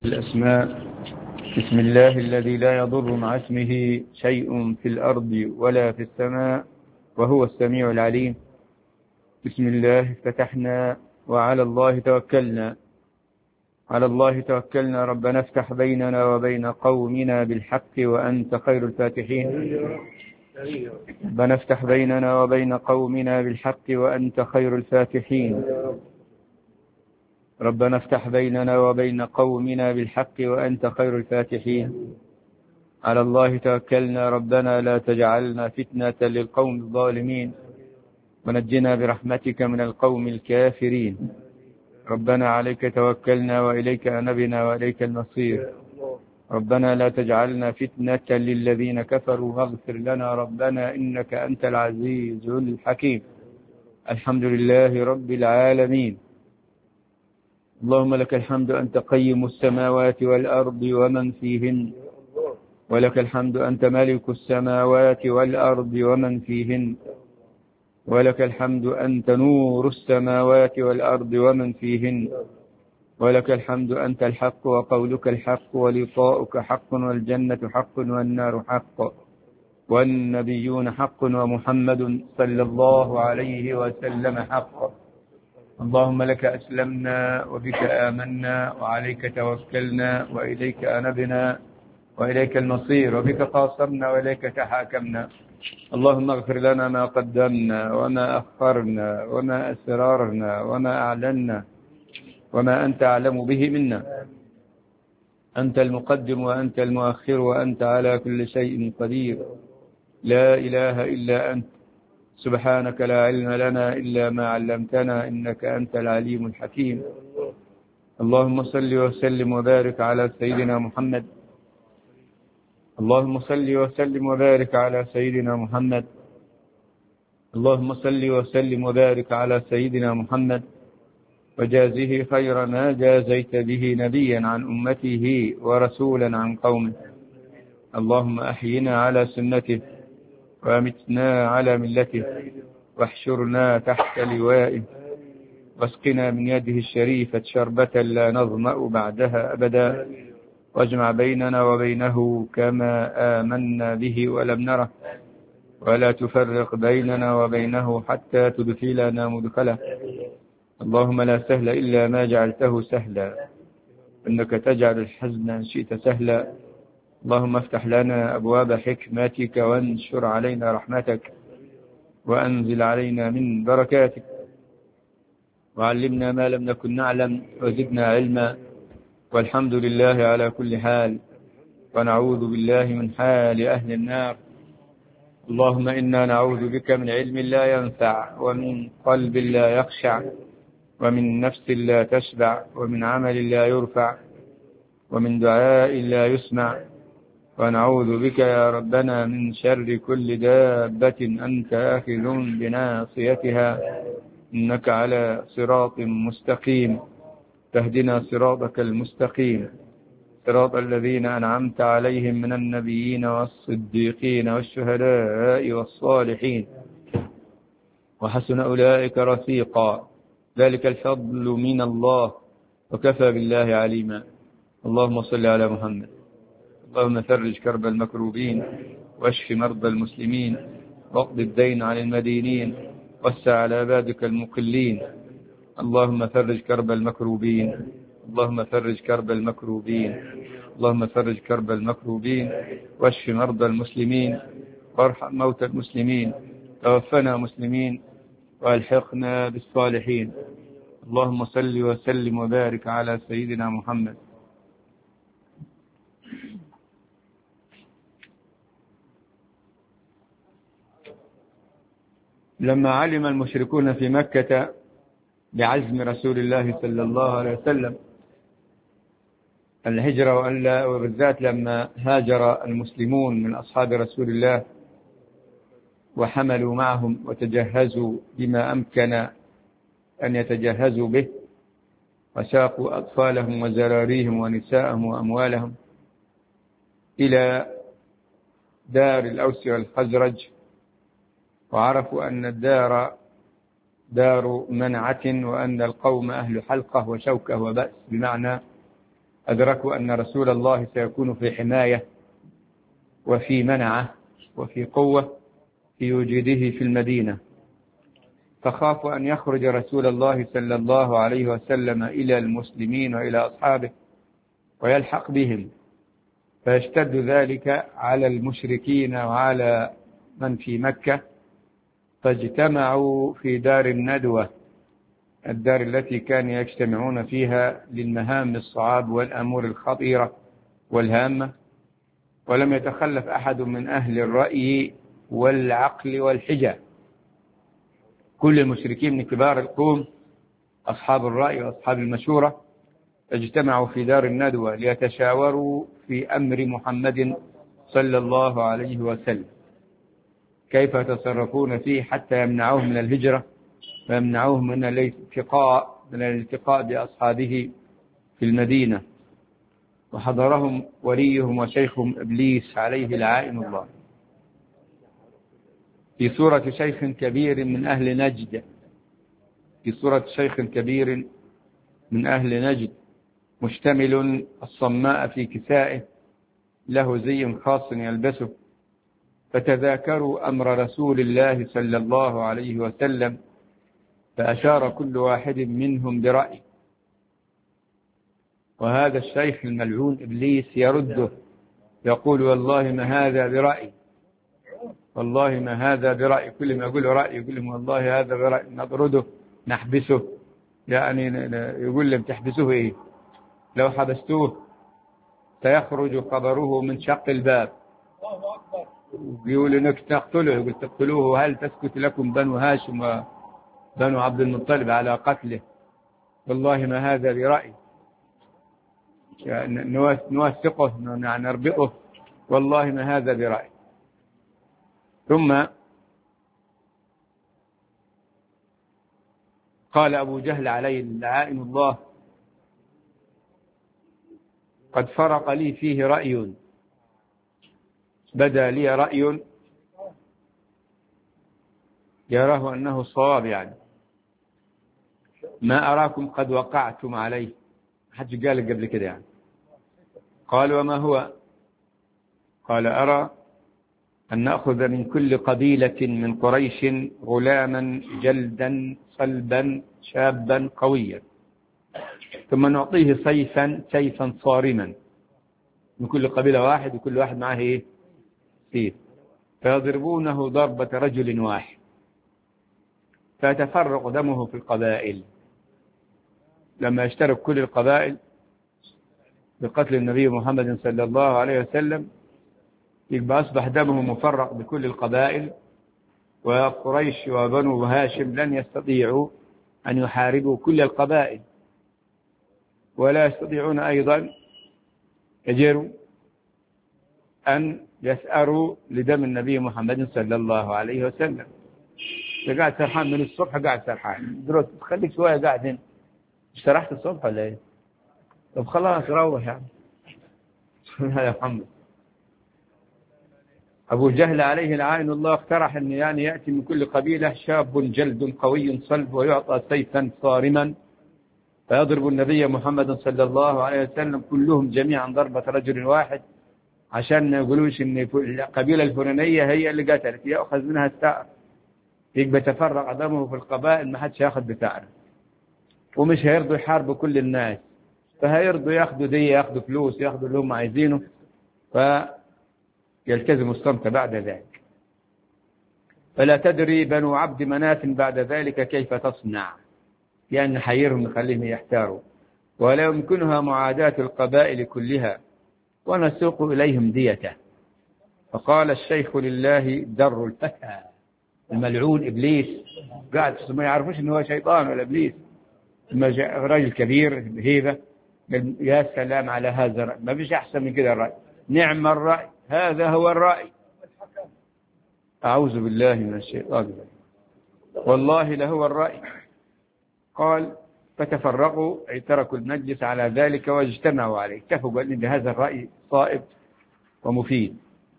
الأسماء. بسم الله الذي لا يضر مع اسمه شيء في الأرض ولا في السماء وهو السميع العليم. بسم الله افتتحنا وعلى الله توكلنا. على الله توكلنا. ربنا افتح بيننا وبين قومنا بالحق وأنت خير الفاتحين. ربنا افتح بيننا وبين قومنا بالحق وأنت خير الفاتحين. ربنا افتح بيننا وبين قومنا بالحق وأنت خير الفاتحين. على الله توكلنا. ربنا لا تجعلنا فتنة للقوم الظالمين ونجنا برحمتك من القوم الكافرين. ربنا عليك توكلنا وإليك أنبنا وإليك المصير. ربنا لا تجعلنا فتنة للذين كفروا واغفر لنا ربنا إنك أنت العزيز الحكيم. الحمد لله رب العالمين. اللهم لك الحمد أنت قيم السماوات والأرض ومن فيهن، ولك الحمد أنت ملك السماوات والأرض ومن فيهن، ولك الحمد أنت نور السماوات والأرض ومن فيهن، ولك الحمد أنت الحق وقولك الحق ولقاؤك حق والجنة حق والنار حق والنبيون حق ومحمد صلى الله عليه وسلم حق. اللهم لك أسلمنا وبك آمنا وعليك توكلنا وإليك أنبنا وإليك المصير، وبك قاصرنا وإليك تحاكمنا. اللهم اغفر لنا ما قدمنا وما أخرنا وما أسرارنا وما أعلنا وما أنت أعلم به منا. أنت المقدم وأنت المؤخر وأنت على كل شيء قدير. لا إله إلا أنت سبحانك لا علم لنا إلا ما علمتنا إنك أنت العليم الحكيم. اللهم صل وسلم وبارك على سيدنا محمد. اللهم صل وسلم وبارك على سيدنا محمد. اللهم صل وسلم وبارك على سيدنا محمد وجازه خير ما جازيت به نبيا عن أمته ورسولا عن قومه. اللهم أحينا على سنته وأمتنا على ملته واحشرنا تحت لوائه واسقنا من يده الشريفة شربة لا نظمأ بعدها أبدا، واجمع بيننا وبينه كما آمنا به ولم نره، ولا تفرق بيننا وبينه حتى تدخلنا مدخله. اللهم لا سهل إلا ما جعلته سهلا، إنك تجعل الحزن إن شئت سهلا. اللهم افتح لنا أبواب حكمتك وانشر علينا رحمتك وأنزل علينا من بركاتك، وعلمنا ما لم نكن نعلم وزدنا علما، والحمد لله على كل حال، ونعوذ بالله من حال أهل النار. اللهم إنا نعوذ بك من علم لا ينفع ومن قلب لا يخشع ومن نفس لا تشبع ومن عمل لا يرفع ومن دعاء لا يسمع. ونعوذ بك يا ربنا من شر كل دابة أنت آخذ بناصيتها، إنك على صراط مستقيم. تهدنا صراطك المستقيم، صراط الذين أنعمت عليهم من النبيين والصديقين والشهداء والصالحين وحسن أولئك رفيقا. ذلك الفضل من الله وكفى بالله عليما. اللهم صل على محمد. اللهم فرج كرب المكروبين واشف مرضى المسلمين واقض الدين عن المدينين وسع على عبادك المقلين. اللهم فرج كرب المكروبين. اللهم فرج كرب المكروبين. اللهم فرج كرب المكروبين واشف مرضى المسلمين وارحم موتى المسلمين. توفنا مسلمين والحقنا بالصالحين. اللهم صل وسلم وبارك على سيدنا محمد. لما علم المشركون في مكة بعزم رسول الله صلى الله عليه وسلم الهجرة، وبالذات لما هاجر المسلمون من أصحاب رسول الله وحملوا معهم وتجهزوا بما أمكن أن يتجهزوا به، وساقوا أطفالهم وزراريهم ونساءهم وأموالهم إلى دار الأوس والخزرج، وعرفوا أن الدار دار منعة وأن القوم أهل حلقة وشوكة وبأس، بمعنى أدركوا أن رسول الله سيكون في حماية وفي منعة وفي قوة في وجوده في المدينة، فخافوا أن يخرج رسول الله صلى الله عليه وسلم إلى المسلمين وإلى أصحابه ويلحق بهم، فيشتد ذلك على المشركين وعلى من في مكة، فاجتمعوا في دار الندوة، الدار التي كانوا يجتمعون فيها للمهام الصعاب والأمور الخطيرة والهامة، ولم يتخلف أحد من أهل الرأي والعقل والحجة. كل المشركين من كبار القوم أصحاب الرأي وأصحاب المشورة اجتمعوا في دار الندوة ليتشاوروا في أمر محمد صلى الله عليه وسلم، كيف يتصرفون فيه حتى يمنعوه من الهجرة ويمنعوه من الالتقاء بأصحابه في المدينة. وحضرهم وليهم وشيخهم إبليس عليه لعائن الله في صورة شيخ كبير من أهل نجد، في صورة شيخ كبير من أهل نجد مشتمل الصماء في كسائه، له زي خاص يلبسه، فتذاكروا أمر رسول الله صلى الله عليه وسلم، فأشار كل واحد منهم برأي، وهذا الشيخ الملعون إبليس يرده يقول والله ما هذا برأي، والله ما هذا برأي، كل ما يقول رأي يقول لهم والله هذا برأي، نطرده نحبسه، يعني يقول لهم تحبسوه إيه؟ لو حبستوه سيخرج خبره من شق الباب، يقول انك تقتله، يقول تقتلوه هل تسكت لكم بنو هاشم وبنو عبد المطلب على قتله؟ والله ما هذا برأي، يعني نوثقه نربطه، والله ما هذا برأي. ثم قال أبو جهل عليه لعائن الله قد فرق لي فيه رأي، بدا لي رأي يراه أنه صواب، يعني ما أراكم قد وقعتم عليه، حد قال قبل كده يعني. قال وما هو؟ قال أرى أن نأخذ من كل قبيلة من قريش غلاما جلدا صلبا شابا قويا، ثم نعطيه سيفا صارما، من كل قبيلة واحد وكل واحد معه إيه؟ سيف، فيضربونه ضربة رجل واحد، فيتفرق دمه في القبائل. لما يشترك كل القبائل بقتل النبي محمد صلى الله عليه وسلم يبقى أصبح دمه مفرق بكل القبائل، وقريش وبنو هاشم لن يستطيعوا أن يحاربوا كل القبائل، ولا يستطيعون أيضا يجروا أن يسأروا لدم النبي محمد صلى الله عليه وسلم. قاعد سرحان من الصبح، قاعد سرحان دروس، خليك شوية قاعد هنا، اشترحت الصبح ولا ايه؟ طب خلاص روح يعني. يا محمد. أبو جهل عليه لعائن الله اقترح أن يعني يأتي من كل قبيلة شاب جلد قوي صلب ويعطى سيفا صارما، فيضرب النبي محمد صلى الله عليه وسلم كلهم جميعا ضربة رجل واحد، عشان ما يقولوش ان القبيلة الفلانية هي اللي قتلت، يأخذ منها الثأر، يبقى تفرق دمه في القبائل، ما حدش ياخذ بثأره، ومش هيرضوا يحاربوا كل الناس، فهيرضوا ياخذوا دي، ياخذوا فلوس، ياخذوا اللي هم عايزينه، فيلتزموا الصمت بعد ذلك. فلا تدري بنو عبد مناف بعد ذلك كيف تصنع، لأن حيرهم يخليهم يحتاروا، ولا يمكنها معاداة القبائل كلها، ونسوق إليهم ديته. فقال الشيخ لله در الفتى الملعون إبليس، قاعد ما يعرفوش إنه هو شيطان ولا إبليس، رجل كبير بهيبة، يا سلام على هذا الرأي، ما فيش أحسن من كده الرأي، نعم الرأي، هذا هو الرأي. أعوذ بالله من الشيطان الرجيم، والله لهو الرأي. قال فتفرقوا، أي تركوا المجلس على ذلك واجتمعوا عليه، اتفقوا أن هذا الرأي صائب ومفيد.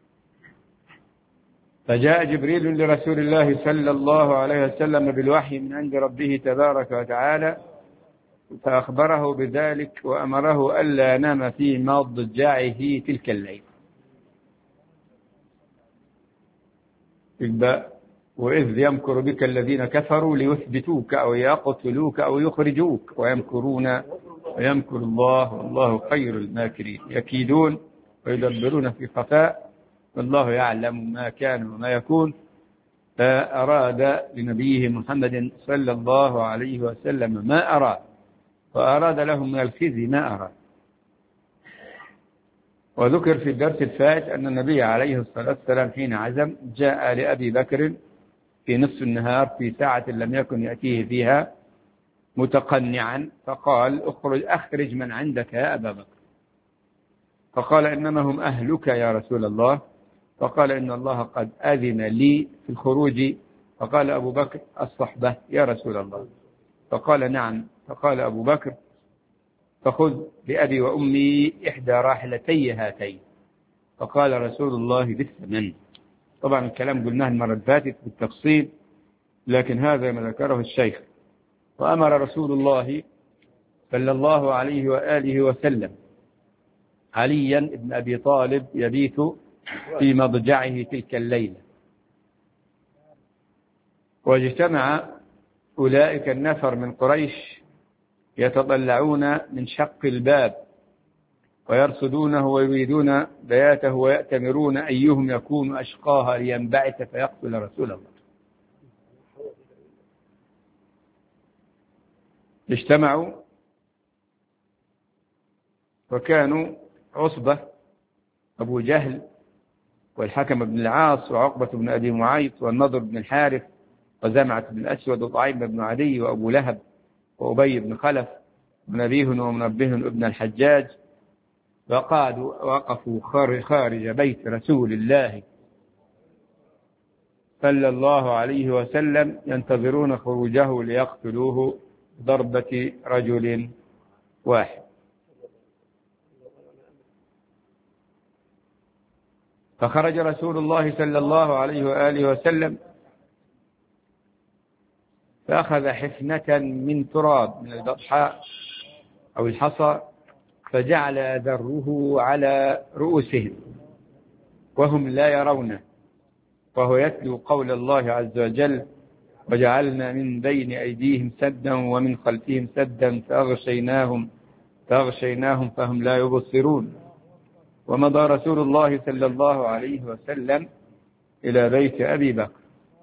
فجاء جبريل لرسول الله صلى الله عليه وسلم بالوحي من عند ربه تبارك وتعالى، فأخبره بذلك وأمره ألا ينام في مضجعه تلك الليل. وإذ يمكر بك الذين كفروا ليثبتوك أو يقتلوك أو يخرجوك ويمكرون ويمكر الله والله خير الماكرين. يكيدون ويدبرون في خفاء والله يعلم ما كان وما يكون. فأراد لنبيه محمد صلى الله عليه وسلم ما أراد، وأراد لهم من الخزي ما أراد. وذكر في الدرس الفائت أن النبي عليه الصلاة والسلام حين عزم جاء لأبي بكر في نصف النهار في ساعة لم يكن يأتيه فيها متقنعا، فقال أخرج من عندك يا أبا بكر. فقال إنما هم أهلك يا رسول الله. فقال إن الله قد أذن لي في الخروج. فقال أبو بكر الصحبة يا رسول الله. فقال نعم. فقال أبو بكر فخذ بأبي وأمي إحدى راحلتي هاتين. فقال رسول الله بالثمن. طبعا الكلام قلناه المرة اللي فاتت بالتفصيل، لكن هذا ما ذكره الشيخ. وأمر رسول الله صلى الله عليه وآله وسلم عليا بن أبي طالب يبيت في مضجعه تلك الليلة. واجتمع أولئك النفر من قريش يتطلعون من شق الباب ويرصدونه ويريدون بياته ويأتمرون أيهم يكون أشقاها لينبعث فيقتل رسول الله. اجتمعوا وكانوا عصبة أبو جهل والحكم بن العاص وعقبة بن أبي معيط والنضر بن الحارث وزمعة بن الأسود وطعيم بن عدي وأبو لهب وأبي بن خلف ونبيه ومنبه ابن الحجاج. وقفوا خارج بيت رسول الله صلى الله عليه وسلم ينتظرون خروجه ليقتلوه ضربة رجل واحد. فخرج رسول الله صلى الله عليه وآله وسلم فأخذ حفنة من تراب من البطحاء أو الحصى فجعل ذره على رؤوسهم وهم لا يرونه، وهو يتلو قول الله عز وجل وجعلنا من بين أيديهم سدا ومن خلفهم سدا فأغشيناهم فهم لا يبصرون. ومضى رسول الله صلى الله عليه وسلم إلى بيت أبي بكر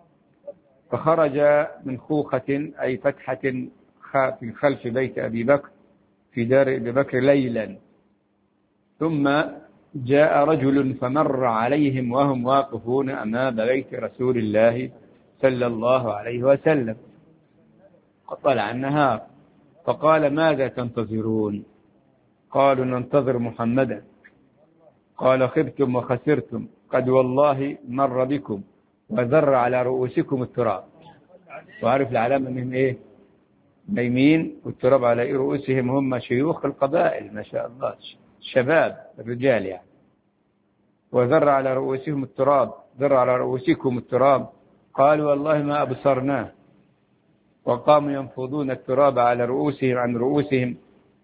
فخرج من خوخة أي فتحة في خلف بيت أبي بكر في دار أبي بكر ليلا. ثم جاء رجل فمر عليهم وهم واقفون أمام بيت رسول الله صلى الله عليه وسلم. طلع النهار فقال ماذا تنتظرون؟ قالوا ننتظر محمدا. قال خبتم وخسرتم، قد والله مر بكم وذر على رؤوسكم التراب. وعرف العلامة منهم ايه؟ نايمين والتراب على رؤوسهم، هم شيوخ القبائل ما شاء الله، شباب الرجال يعني. وذر على رؤوسهم التراب، ذر على رؤوسكم التراب. قالوا والله ما أبصرناه. وقاموا ينفضون التراب على رؤوسهم عن رؤوسهم.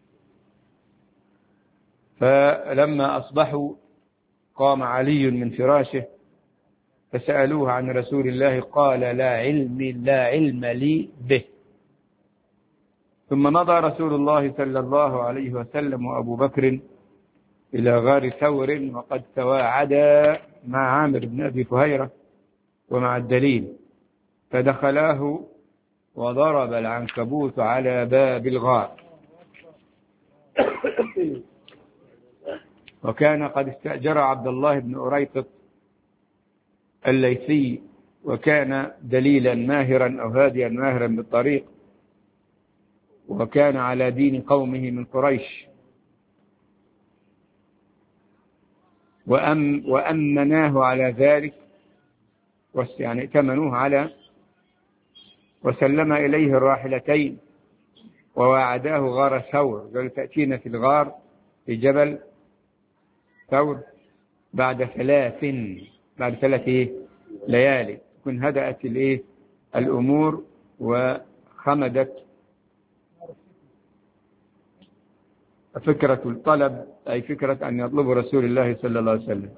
فلما أصبحوا قام علي من فراشه فسألوه عن رسول الله قال لا علم لي به. ثم مضى رسول الله صلى الله عليه وسلم وأبو بكر إلى غار ثور وقد تواعدا مع عامر بن أبي فهيرة ومع الدليل، فدخلاه وضرب العنكبوت على باب الغار. وكان قد استأجر عبد الله بن أريطط الليثي، وكان دليلا ماهرا أو هاديا ماهرا بالطريق، وكان على دين قومه من قريش. وأمناه على ذلك، يعني ائتمنوه على وسلم إليه الراحلتين وواعداه غار ثور. قالوا تأتينا في الغار في جبل ثور بعد 3 ليالي تكون هدأت الأمور وخمدت فكرة الطلب أي فكرة أن يطلب رسول الله صلى الله عليه وسلم.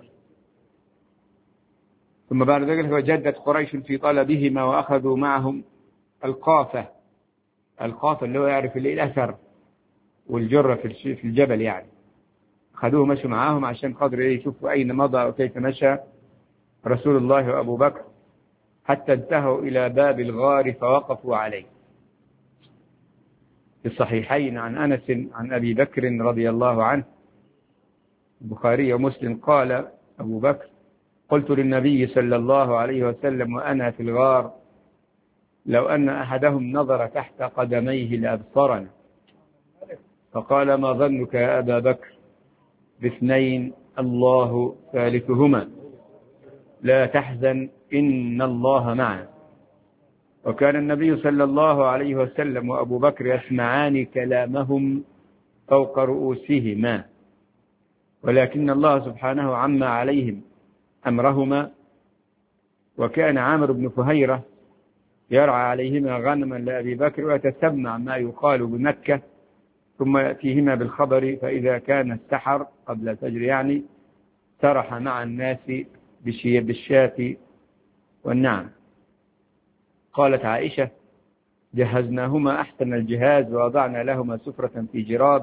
ثم بعد ذلك وجدت قريش في طلبهما وأخذوا معهم القافة اللي هو يعرف الأثر والجرة في الجبل يعني، أخذوه مشوا معاهم عشان قدر يشوفوا أين مضى وكيف مشى رسول الله وأبو بكر، حتى انتهوا إلى باب الغار فوقفوا عليه. في الصحيحين عن أنس عن أبي بكر رضي الله عنه، البخاري ومسلم، قال أبو بكر: قلت للنبي صلى الله عليه وسلم وأنا في الغار: لو أن أحدهم نظر تحت قدميه لأبصرنا. فقال: ما ظنك يا أبا بكر باثنين الله ثالثهما، لا تحزن إن الله معنا. وكان النبي صلى الله عليه وسلم وأبو بكر يسمعان كلامهم فوق رؤوسهما، ولكن الله سبحانه عم عليهم أمرهما. وكان عامر بن فهيرة يرعى عليهما غنما لأبي بكر ويتسمع ما يقال بمكة، ثم يأتيهما بالخبر، فإذا كان السحر قبل الفجر يعني سرح مع الناس بالشاة والنعم. قالت عائشة: جهزناهما أحسن الجهاز ووضعنا لهما سفرة في جراب،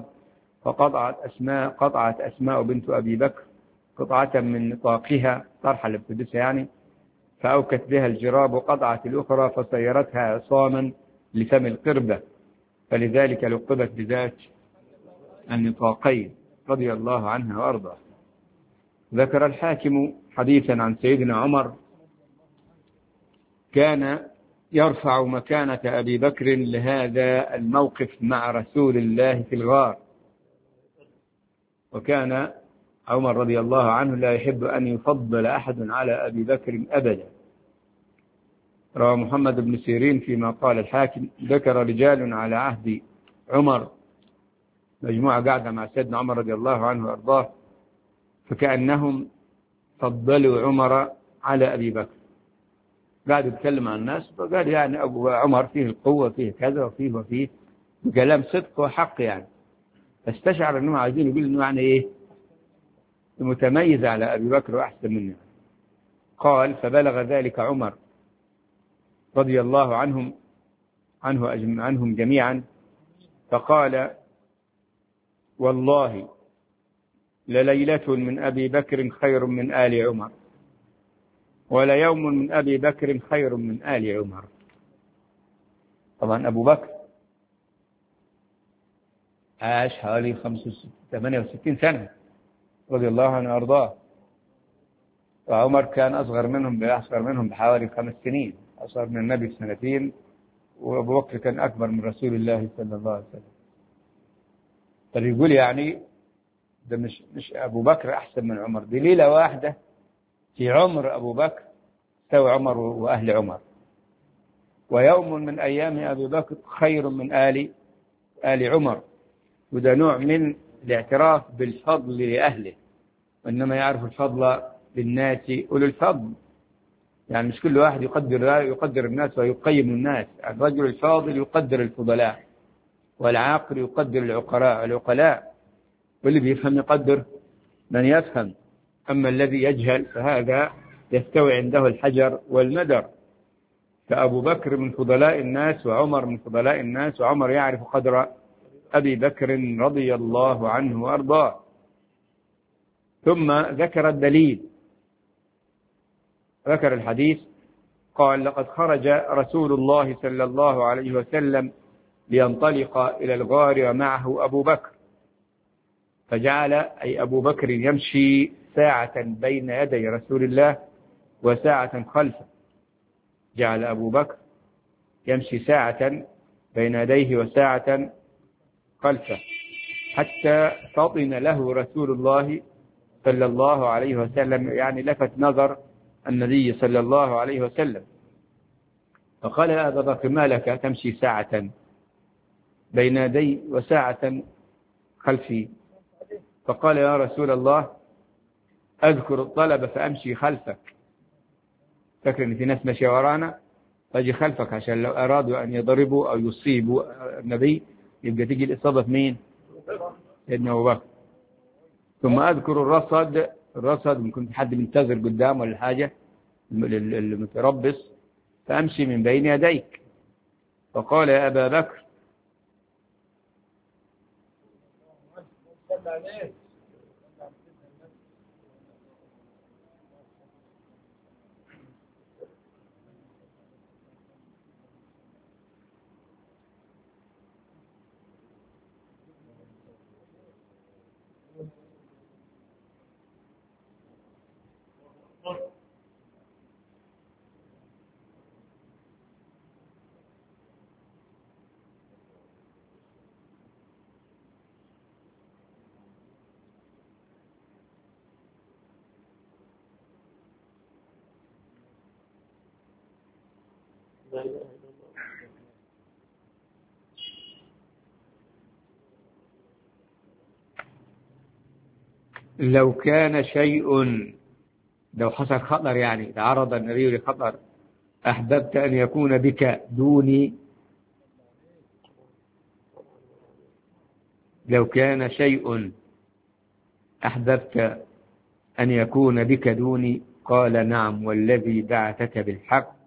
قطعت أسماء بنت أبي بكر قطعة من نطاقها، طرحة اللي بتلبسها يعني، فأوكت بها الجراب، وقطعت الأخرى فصيرتها عصاما لفم القربة، فلذلك لقبت بذات النطاقين رضي الله عنها وأرضاه. ذكر الحاكم حديثا عن سيدنا عمر كان يرفع مكانة أبي بكر لهذا الموقف مع رسول الله في الغار. وكان عمر رضي الله عنه لا يحب أن يفضل أحد على أبي بكر أبدا. روى محمد بن سيرين فيما قال الحاكم: ذكر رجال على عهد عمر، مجموعة قاعدة مع سيدنا عمر رضي الله عنه وأرضاه، فكأنهم فضلوا عمر على أبي بكر. قاعد يتكلم عن الناس فقال يعني أبو عمر فيه القوة، فيه كذا وفيه بكلام صدق وحق يعني، فاستشعر أنهم عايزين يقول أنه يعني إيه متميز على أبي بكر وأحسن منه. قال: فبلغ ذلك عمر رضي الله عنهم جميعا، فقال: والله لليلة من أبي بكر خير من آل عمر، وليوم من أبي بكر خير من آل عمر. طبعا أبو بكر عاش حوالي 68 سنة رضي الله عنه وأرضاه، وعمر كان أصغر منهم بحوالي 5 سنين، أصغر من النبي ب2 وأبو بكر كان أكبر من رسول الله صلى الله عليه وسلم. فيقول يعني ده مش أبو بكر أحسن من عمر، دي ليلة واحدة في عمر أبو بكر سوى عمر وأهل عمر، ويوم من أيام أبي بكر خير من آل عمر. وده نوع من الاعتراف بالفضل لأهله، وإنما يعرف الفضل للناس أولو الفضل، يعني مش كل واحد يقدر الناس ويقيم الناس. الرجل الفاضل يقدر الفضلاء، والعاقل يقدر العقلاء، واللي بيفهم يقدر من يفهم، أما الذي يجهل فهذا يستوي عنده الحجر والمدر. فأبو بكر من فضلاء الناس وعمر من فضلاء الناس، وعمر يعرف قدر أبي بكر رضي الله عنه وأرضاه. ثم ذكر الدليل، ذكر الحديث، قال: لقد خرج رسول الله صلى الله عليه وسلم لينطلق إلى الغار ومعه أبو بكر، فجعل أي أبو بكر يمشي ساعة بين يدي رسول الله وساعة خلفه. جعل أبو بكر يمشي ساعة بين يديه وساعة خلفه، حتى فطن له رسول الله صلى الله عليه وسلم، يعني لفت نظر النبي صلى الله عليه وسلم، فقال: يا أبا بكر ما لك تمشي ساعة بين يدي وساعة خلفي؟ فقال: يا رسول الله أذكر الطلب فأمشي خلفك. فكر إن في ناس ماشية ورانا فأجي خلفك، عشان لو أرادوا أن يضربوا أو يصيبوا النبي يبقى تيجي الإصابة في مين؟ سيدنا أبو بكر. ثم أذكر الرصد ممكن حد منتظر قدام ولا حاجة المتربص، فأمشي من بين يديك. فقال يا أبا بكر لو كان شيء، لو حصل خطر يعني تعرض النبي لخطر، أحببت أن يكون بك دوني. لو كان شيء أحببت أن يكون بك دوني، قال نعم والذي بعثك بالحق،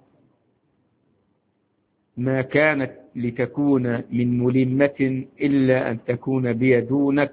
ما كانت لتكون من ملمة إلا أن تكون بي دونك،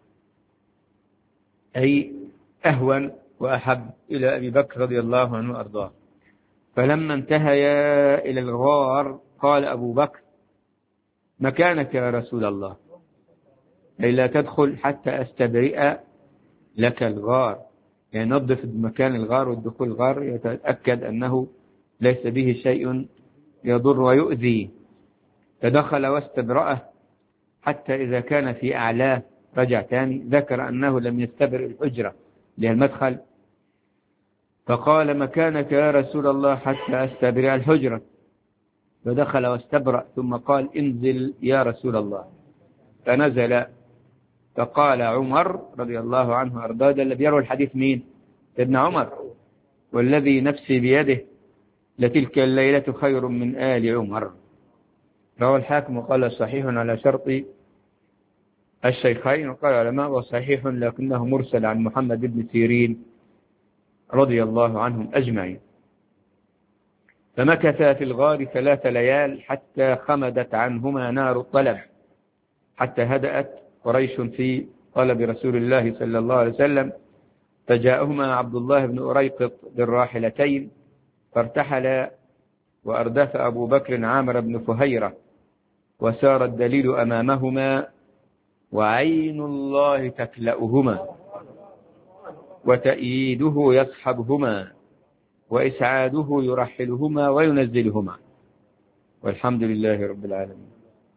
أي أهون وأحب إلى أبي بكر رضي الله عنه وأرضاه. فلما انتهيا إلى الغار قال أبو بكر مكانك يا رسول الله، أي لا تدخل حتى أستبرئ لك الغار، يعني نظف مكان الغار والدخول الغار يتأكد أنه ليس به شيء يضر ويؤذي. فدخل واستبرأه حتى إذا كان في أعلاه رجع تاني، ذكر أنه لم يستبرئ الحجرة لها المدخل، فقال مكانك يا رسول الله حتى أستبرئ الحجرة. فدخل واستبرأ ثم قال انزل يا رسول الله، فنزل. فقال عمر رضي الله عنه أرضاه، ده اللي بيروي الحديث مين؟ سيدنا عمر، والذي نفسي بيده لتلك الليلة خير من آل عمر. روى الحاكم وقال صحيح على شرط الشيخين، وقال العلماء وصحيح لكنه مرسل عن محمد بن سيرين رضي الله عنهم أجمعين. فمكث في الغار 3 ليال حتى خمدت عنهما نار الطلب، حتى هدأت قريش في طلب رسول الله صلى الله عليه وسلم. فجاءهما عبد الله بن أريقط بالراحلتين فارتحل، وأردف أبو بكر عامر بن فهيرة، وسار الدليل أمامهما، وعين الله تكلأهما، وتأييده يصحبهما، وإسعاده يرحلهما وينزلهما، والحمد لله رب العالمين.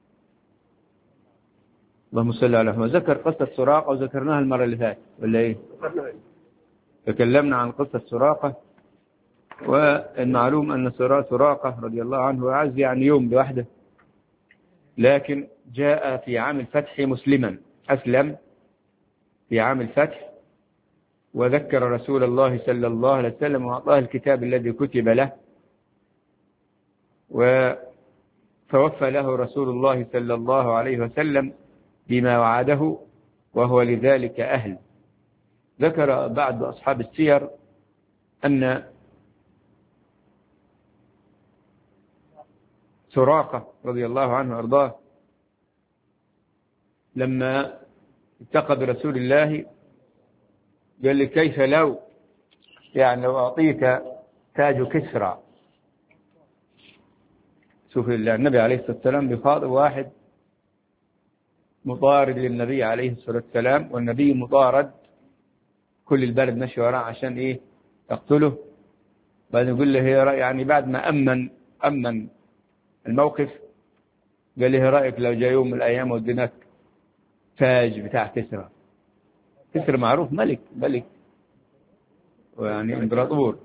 اللهم صل على محمد. ذكر قصة سراقة وذكرناها المرة اللي فاتت ولا إيه؟ تكلمنا عن قصة سراقة، والمعلوم أن سراقة رضي الله عنه أعز يعني يوم بوحده، لكن جاء في عام الفتح مسلما، أسلم في عام الفتح، وذكر رسول الله صلى الله عليه وسلم وأعطاه الكتاب الذي كتب له، وتوفى له رسول الله صلى الله عليه وسلم بما وعده، وهو لذلك أهل. ذكر بعض أصحاب السير أن سراقة رضي الله عنه وأرضاه لما التقى برسول الله قال لي كيف لو أعطيك تاج كسرى. شوف النبي عليه الصلاة والسلام بخاطب واحد مطارد للنبي عليه الصلاة والسلام، والنبي مطارد، كل البلد ماشي وراه عشان إيه؟ يقتله. بعد يقول له يعني بعد ما أمن الموقف قال له رأيك لو جاء يوم من الأيام وديناك تاج بتاع كسرى. كسرى معروف ملك ويعني امبراطور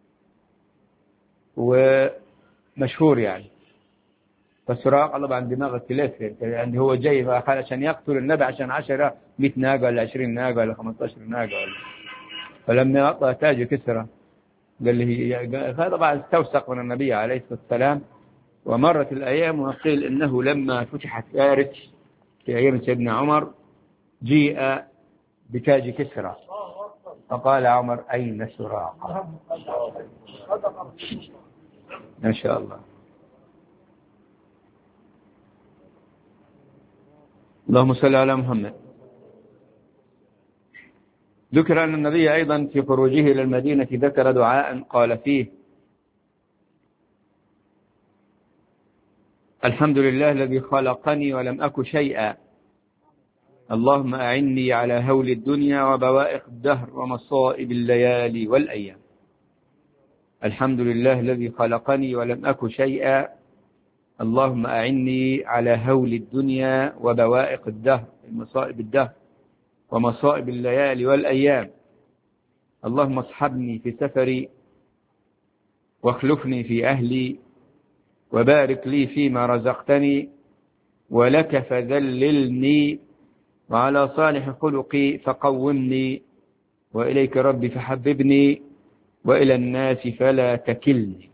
ومشهور يعني. فالسراق الله عن دماغ الثلاث يعني هو جاي عشان يقتل النبي عشان 10 100 ناقة ولا 20 ناقة ولا 15 ناقة ولا. فلما أعطى تاج كسرى قال له هذا بعد استوثق من النبي عليه الصلاة والسلام. ومرت الأيام، وقيل إنه لما فتحت فارس في أيام سيدنا عمر جيء بتاج كسرى فقال عمر أين سراقة؟ ما شاء الله. اللهم صل على محمد. ذكر أن النبي أيضا في خروجه إلى المدينة ذكر دعاء قال فيه: الحمد لله الذي خلقني ولم أك شيئا، اللهم أعني على هول الدنيا وبوائق الدهر ومصائب الليالي والأيام. الحمد لله الذي خلقني ولم أك شيئا، اللهم أعني على هول الدنيا وبوائق الدهر، مصائب الدهر ومصائب الليالي والأيام. اللهم اصحبني في سفري واخلفني في أهلي وبارك لي فيما رزقتني، ولك فذللني، وعلى صالح خلقي فقومني، وإليك ربي فحببني، وإلى الناس فلا تكلني.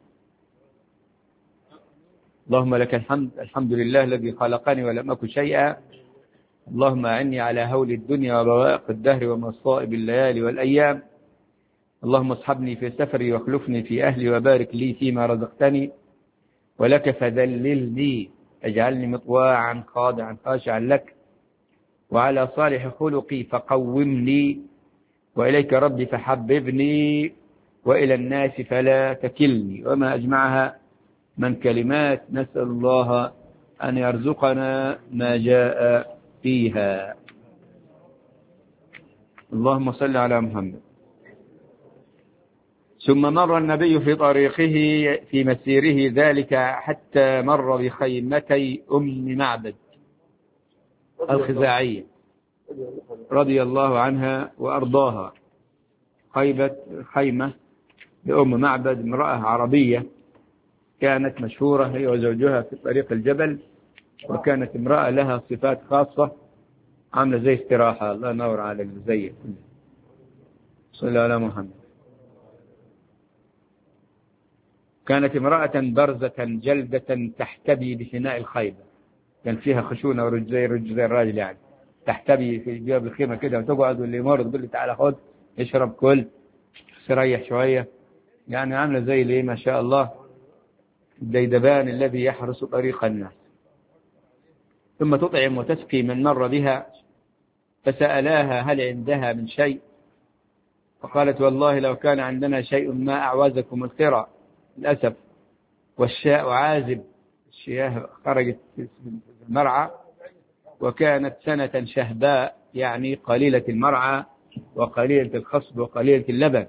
اللهم لك الحمد، الحمد لله الذي خلقني ولم أك شيئا، اللهم أعني على هول الدنيا وبوائق الدهر ومصائب الليالي والأيام. اللهم اصحبني في سفري واخلفني في أهلي وبارك لي فيما رزقتني، ولك فذللني، اجعلني مطواعا خاضعا خاشعا لك، وعلى صالح خلقي فقومني، وإليك ربي فحببني، وإلى الناس فلا تكلني. وما أجمعها من كلمات نسأل الله أن يرزقنا ما جاء فيها. اللهم صل على محمد. ثم مر النبي في طريقه في مسيره ذلك حتى مر بخيمتي أم معبد الخزاعية رضي الله عنها وأرضاها. خيمة لأم معبد، امرأة عربية كانت مشهورة هي وزوجها في طريق الجبل، وكانت امرأة لها صفات خاصة عاملة زي استراحة. الله ينور على زي صلى على محمد. كانت امرأة برزة جلدة تحتبي بفناء الخيمة، كان فيها خشونة ورج زي الراجل يعني، تحتبي في جواب الخيمة كده وتقعد، واللي يمر تقول لي تعالى خد اشرب كل استريح شوية، يعني عاملة زي ليه ما شاء الله الديدبان الذي يحرس طريق الناس. ثم تطعم وتسقي من مر بها، فسألاها هل عندها من شيء، فقالت والله لو كان عندنا شيء ما أعوزكم القرى، للأسف والشاء عازب، الشياه خرجت في المرعى، وكانت سنة شهباء يعني قليلة المرعى وقليلة الخصب وقليلة اللبن.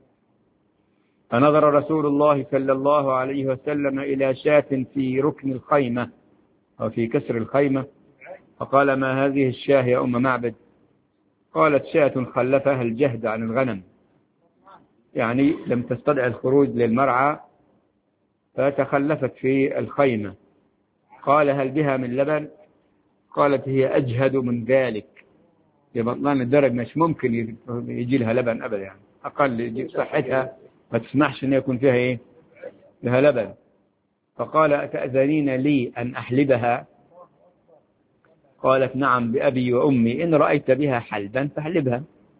فنظر رسول الله صلى الله عليه وسلم إلى شاة في ركن الخيمة أو في كسر الخيمة، فقال ما هذه الشاة يا أم معبد؟ قالت شاة خلفها الجهد عن الغنم، يعني لم تستطع الخروج للمرعى فتخلفت في الخيمة. قال هل بها من لبن؟ قالت هي أجهد من ذلك، في بطلان الدرج مش ممكن يجي لها لبن أبدا، يعني أقل يجي صحتها ما تسمحش أن يكون فيها إيه؟ لها لبن. فقال أتأذنين لي أن أحلبها؟ قالت نعم بأبي وأمي، إن رأيت بها حلبا فاحلبها.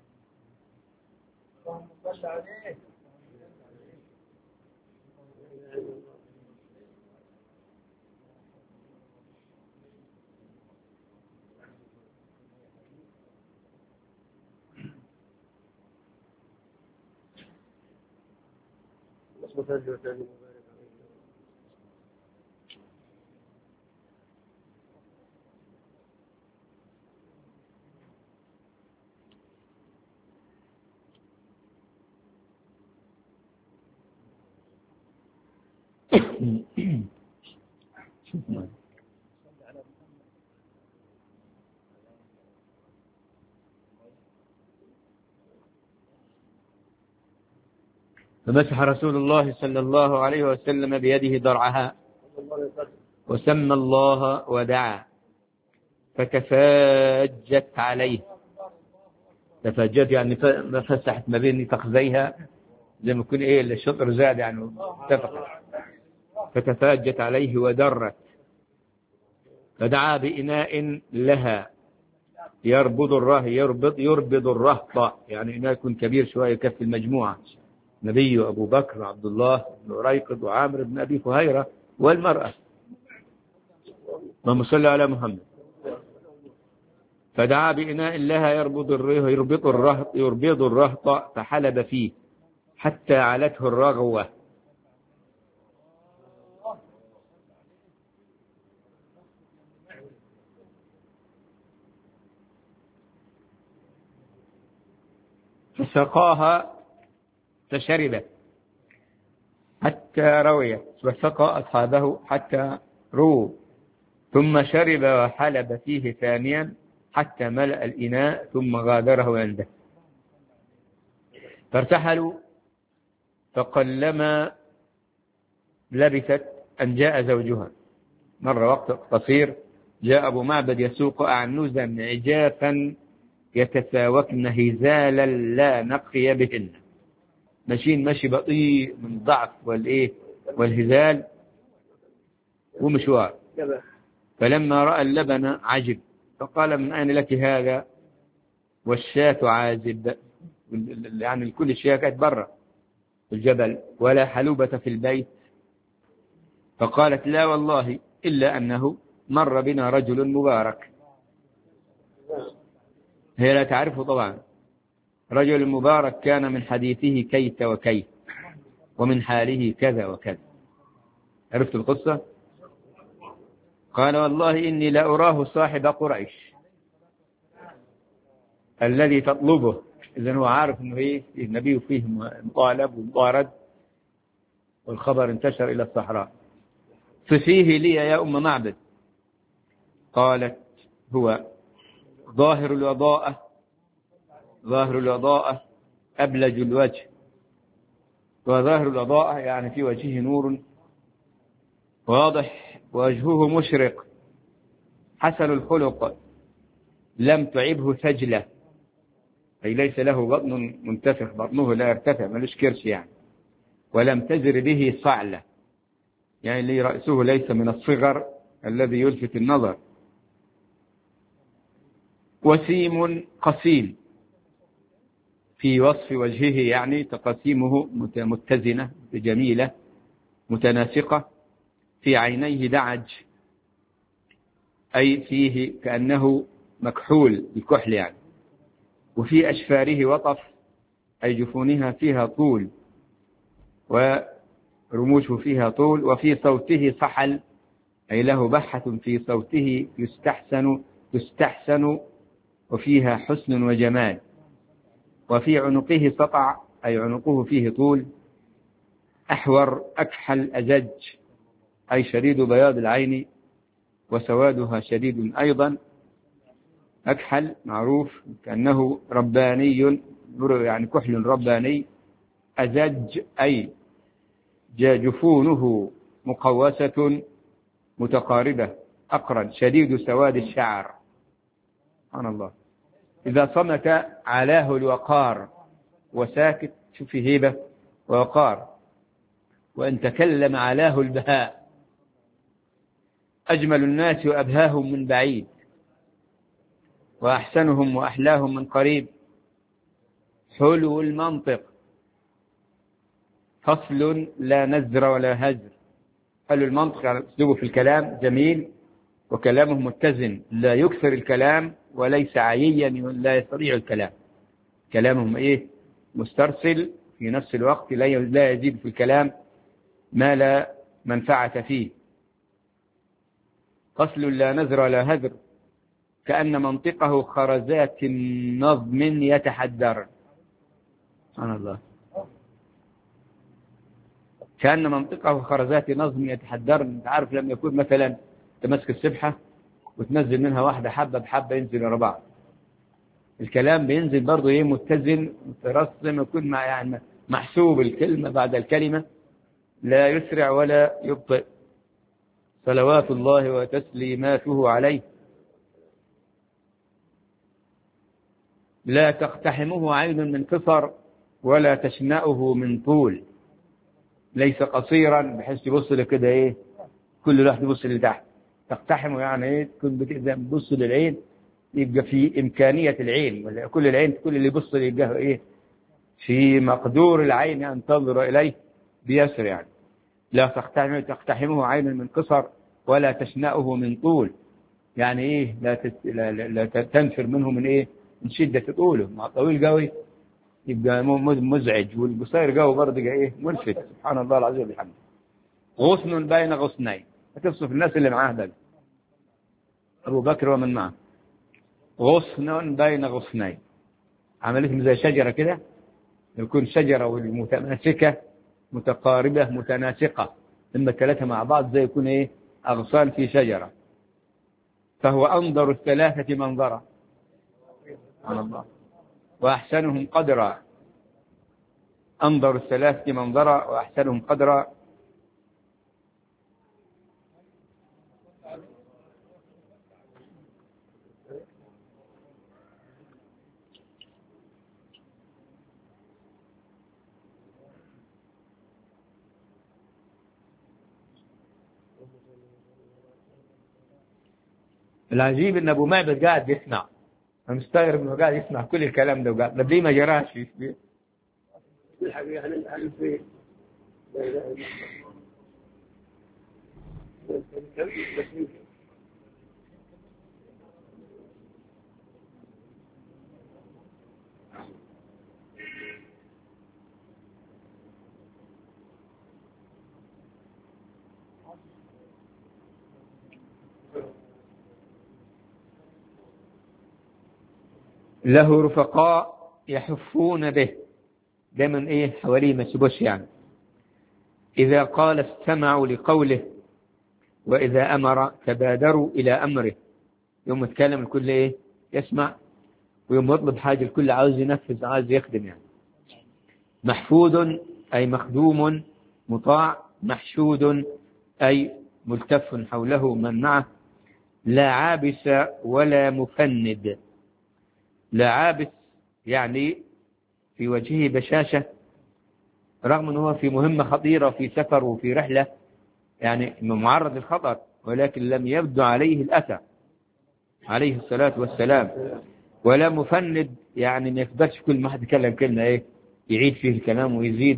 فمسح رسول الله صلى الله عليه وسلم بيده درعها وسمى الله ودعا، فتفاجت عليه. تفاجت يعني فسحت ما بين فخذيها زي ما يكون ايه الشطر زاد يعني اتفقت. فتفاجت عليه ودرت، فدعا بإناء لها يربض الره يربض الرهط، يعني إنه يكون كبير شوية يكفي المجموعة. نبي أبو بكر وعبد الله بن أريقط وعامر بن أبي فهيرة والمرأة. اللهم صل على محمد. فدعا بإناء لها يربض الرهط فحلب فيه حتى علته الرغوة. فسقاها فشربت حتى رويت، وسقى أصحابه حتى رووا، ثم شرب وحلب فيه ثانيا حتى ملأ الإناء، ثم غادره عنده. فارتحلوا، فقلما لبثت أن جاء زوجها. مر وقت قصير، جاء أبو معبد يسوق أعنزا عجافا يتساوكن هزالا لا نقي بهن، ماشيين مشي بطيء من ضعف والهزال ومشوار. فلما رأى اللبن عجب، فقال من أين لك هذا والشاة عازب؟ يعني كل الشيء كانت برا في الجبل ولا حلوبة في البيت. فقالت لا والله إلا أنه مر بنا رجل مبارك. هي لا تعرفه طبعا. رجل مبارك كان من حديثه كيت وكيت، ومن حاله كذا وكذا. عرفت القصة؟ قال والله إني لأراه صاحب قريش الذي تطلبه. إذن هو عارف أنه النبي فيه مطالب ومطارد، والخبر انتشر إلى الصحراء. ففيه لي يا أم معبد. قالت هو ظاهر الوضاءة أبلج الوجه. وظاهر الوضاءة يعني في وجهه نور واضح، وجهه مشرق، حسن الخلق، لم تعبه سجلة، أي ليس له بطن منتفخ، بطنه لا يرتفع، ملوش كرش يعني. ولم تزر به صعلة، يعني اللي رأسه ليس من الصغر الذي يلفت النظر. وسيم قسيم في وصف وجهه، يعني تقاسيمه متزنة جميلة متناسقة. في عينيه دعج، أي فيه كأنه مكحول الكحل يعني. وفي أشفاره وطف، أي جفونها فيها طول ورموشه فيها طول. وفي صوته صحل، أي له بحة في صوته تستحسن وفيها حسن وجمال. وفي عنقه سطع، أي عنقه فيه طول. أحور أكحل أزج، أي شديد بياض العين وسوادها شديد أيضا. أكحل معروف كأنه رباني، يعني كحل رباني. أزج أي جفونه مقوسة متقاربة، أقرن، شديد سواد الشعر. سبحان الله. إذا صمت علاه الوقار، وساكت شوف هيبة ووقار. وإن تكلم علاه البهاء. أجمل الناس وأبهاهم من بعيد، وأحسنهم وأحلاهم من قريب. حلو المنطق، فصل لا نزر ولا هزر. حلو المنطق يعني أسلوبه في الكلام جميل، وكلامه متزن، لا يكثر الكلام وليس عييا لا يستطيع الكلام. كلامهم مسترسل في نفس الوقت، لا يزيد في الكلام ما لا منفعة فيه. فصل لا نزر ولا هزر، كأن منطقه خرزات نظم يتحدر. سبحان الله. كأن منطقه خرزات نظم يتحدر. انت عارف لما يكون مثلا تمسك السبحة وتنزل منها واحدة حبة بحبة ينزل ورا بعض، الكلام بينزل برضه متزن مترسم، يكون يعني محسوب الكلمة بعد الكلمة، لا يسرع ولا يبطئ، صلوات الله وتسليماته عليه. لا تقتحمه عين من قصر، ولا تشنأه من طول. ليس قصيرا بحيث يبص كل واحد يبص لتحت. تقتحمه يعني تكون بتبص للعين يبقى في إمكانية العين، ولا كل العين كل اللي يبص يلقاه إيه في مقدور العين أن تنظر إليه بيسر يعني. لا تقتحمه عين من قصر ولا تشنأه من طول، يعني إيه لا تنفر منه من إيه من شدة طوله. مع طويل قوي يبقى مزعج، والقصير قوي برضه إيه ملفت. سبحان الله العظيم بحمده. غصن بين غصنين، هتصف الناس اللي معاه ده أبو بكر ومن معه. غصن بين غصنين، عملتهم زي شجرة كده، يكون شجرة والمتماسكة متقاربة متناسقة، لما ثلاثة مع بعض زي يكون إيه أغصان في شجرة. فهو أنظر الثلاثة منظرا، سبحان الله، وأحسنهم قدرا. أنظر الثلاثة منظرا وأحسنهم قدرا. العجيب ان ابو معبد قاعد يسمع، انا مستغرب انه قاعد يسمع كل الكلام ده، وقاعد ليه ما جراش في الحقيقه. هل في له رفقاء يحفون به، دايما ايه حواليه ما يسيبوش يعني. إذا قال استمعوا لقوله، وإذا أمر تبادروا إلى أمره. يوم يتكلم الكل إيه يسمع، ويوم يطلب حاجة الكل عاوز ينفذ، عاوز يخدم يعني. محفود أي مخدوم مطاع، محشود أي ملتف حوله من معه. لا عابس ولا مفند. لا عابس يعني في وجهه بشاشة، رغم أنه في مهمة خطيرة في سفر وفي رحلة، يعني معرض للخطر، ولكن لم يبدو عليه الأثر عليه الصلاة والسلام. ولا مفند يعني ما يقدرش كل ما حد يتكلم كلمة إيه يعيد فيه الكلام ويزيد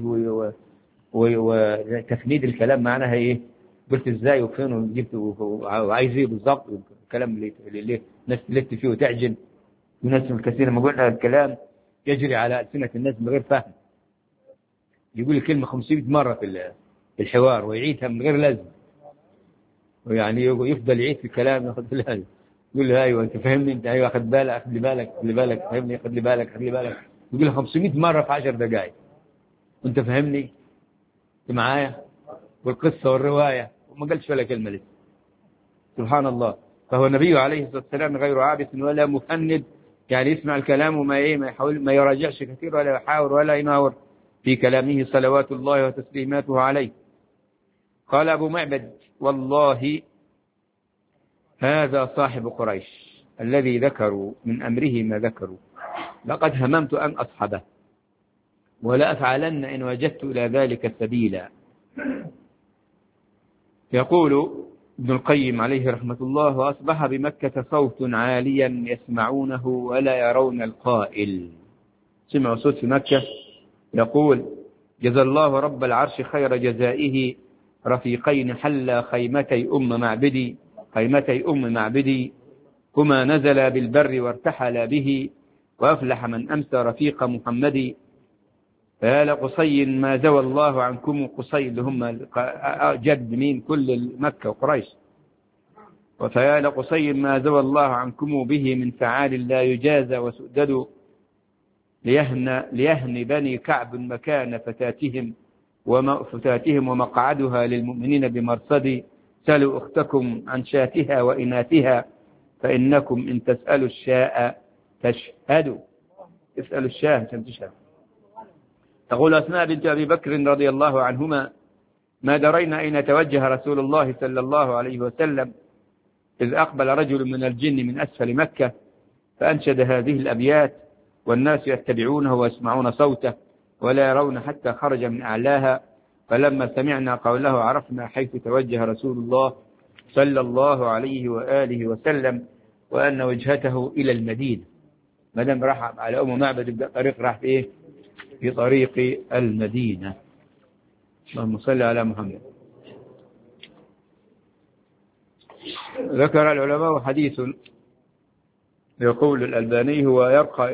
وتفنيد الكلام معناها إيه، قلت إزاي وفين وجبت وعايز إيه بالضبط. الكلام اللي الناس تلت فيه وتعجن، وناس الكثير ما قلنا الكلام يجري على ألسنة الناس من غير فهم. يقول الكلمة 500 مرة في الحوار ويعيدها من غير لازم، ويعني يفضل يعيد في الكلام ياخذ لازم. يقول له ايوه انت فهمني، انت ايوه اخذ بالك، اخذ لي بالك، اخذ لي بالك، فهمني، اخذ لي بالك، اخذ لي بالك. يقول له 500 مرة في 10 دقائق، وانت فهمني، انت معايا، والقصة والرواية، وما قالش ولا كلمة لسه. سبحان الله. فهو النبي عليه الصلاة والسلام غير عابس ولا مفند، يعني يسمع الكلام وما ايه ما يحاول ما يراجعش كثير ولا يحاور ولا يناور في كلامه صلوات الله وتسليماته عليه. قال أبو معبد: والله هذا صاحب قريش الذي ذكروا من أمره ما ذكروا، لقد هممت أن أصحبه ولا أفعلن إن وجدت إلى ذلك سبيلا. يقول ابن القيم عليه رحمة الله: وأصبح بمكة صوت عاليا يسمعونه ولا يرون القائل. سمعوا صوت في مكة يقول: جزى الله رب العرش خير جزائه رفيقين حل خيمتي أم معبدي هما نزل بالبر وارتحل به، وأفلح من أمسى رفيق محمد. فيا لقصي ما زوى الله عنكم، قصي اللي هم جد مين كل مكة وقريش. وفيا لقصي ما زوى الله عنكم به من فعال لا يجازى وسؤدد، ليهن بني كعب مكان فتاتهم ومقعدها للمؤمنين بمرصد. سألوا أختكم عن شاتها وإناثها، فإنكم إن تسألوا الشاء تشهدوا. اسألوا الشاه عشان تشهد. تقول أسماء بنت أبي بكر رضي الله عنهما: ما درينا أين توجه رسول الله صلى الله عليه وسلم إذ أقبل رجل من الجن من أسفل مكة فأنشد هذه الأبيات، والناس يتبعونه ويسمعون صوته ولا يرون حتى خرج من أعلاها. فلما سمعنا قوله عرفنا حيث توجه رسول الله صلى الله عليه وآله وسلم، وأن وجهته إلى المدينة. ما دام راح على أم معبد يبدأ طريق راح في إيه؟ في طريق المدينة. اللهم صل على محمد. ذكر العلماء حديث يقول الألباني هو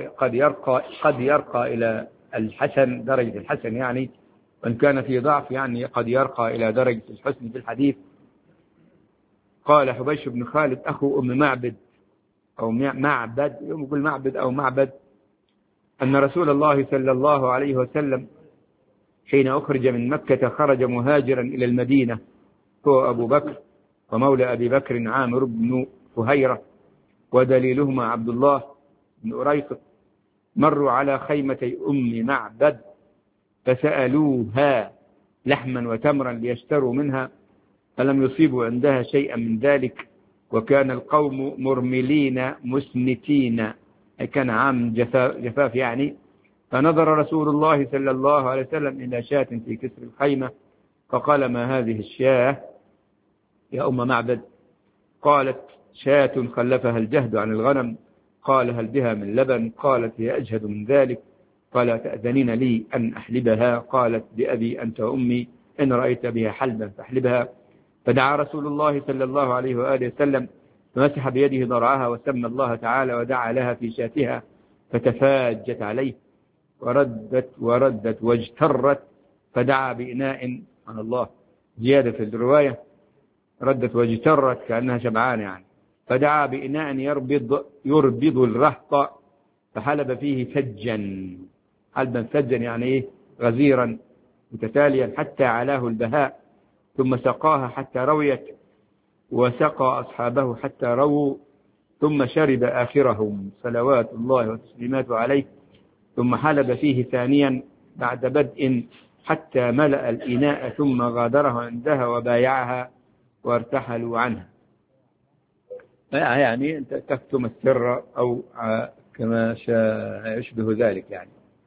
قد يرقى إلى الحسن، درجة الحسن يعني، وإن كان في ضعف يعني قد يرقى إلى درجة الحسن في الحديث. قال حبيش بن خالد أخو أم معبد أو معبد، يقول معبد أو معبد، أن رسول الله صلى الله عليه وسلم حين أخرج من مكة خرج مهاجرا إلى المدينة هو أبو بكر ومولى أبي بكر عامر بن فهيرة ودليلهما عبد الله بن أريقط. مروا على خيمتي أم معبد فسألوها لحما وتمرا ليشتروا منها فلم يصيبوا عندها شيئا من ذلك، وكان القوم مرملين مسنتين، كان عام جفاف يعني. فنظر رسول الله صلى الله عليه وسلم إلى شاة في كسر الخيمة فقال ما هذه الشاة يا أم معبد؟ قالت شاة خلفها الجهد عن الغنم. قال هل بها من لبن؟ قالت هي أجهد من ذلك. قال تأذنين لي أن أحلبها؟ قالت بأبي أنت وأمي إن رأيت بها حلبا فاحلبها. فدعا رسول الله صلى الله عليه وآله وسلم فمسح بيده ضرعها وسمى الله تعالى ودعا لها في شاتها فتفاجت عليه وردت واجترت فدعا بإناء، عن الله زيادة في الرواية، ردت واجترت كأنها شبعان يعني، فدعا بإناء يربض الرهط فحلب فيه فجا، حلبا فجا يعني إيه؟ غزيرا متتاليا حتى علاه البهاء، ثم سقاها حتى رويت وسقى أصحابه حتى رووا، ثم شرب آخرهم صلوات الله وتسليماته عليه، ثم حلب فيه ثانيا بعد بدء حتى ملأ الإناء ثم غادره عندها وبايعها وارتحلوا عنها. يعني تكتم السر أو كما يشبه ذلك يعني.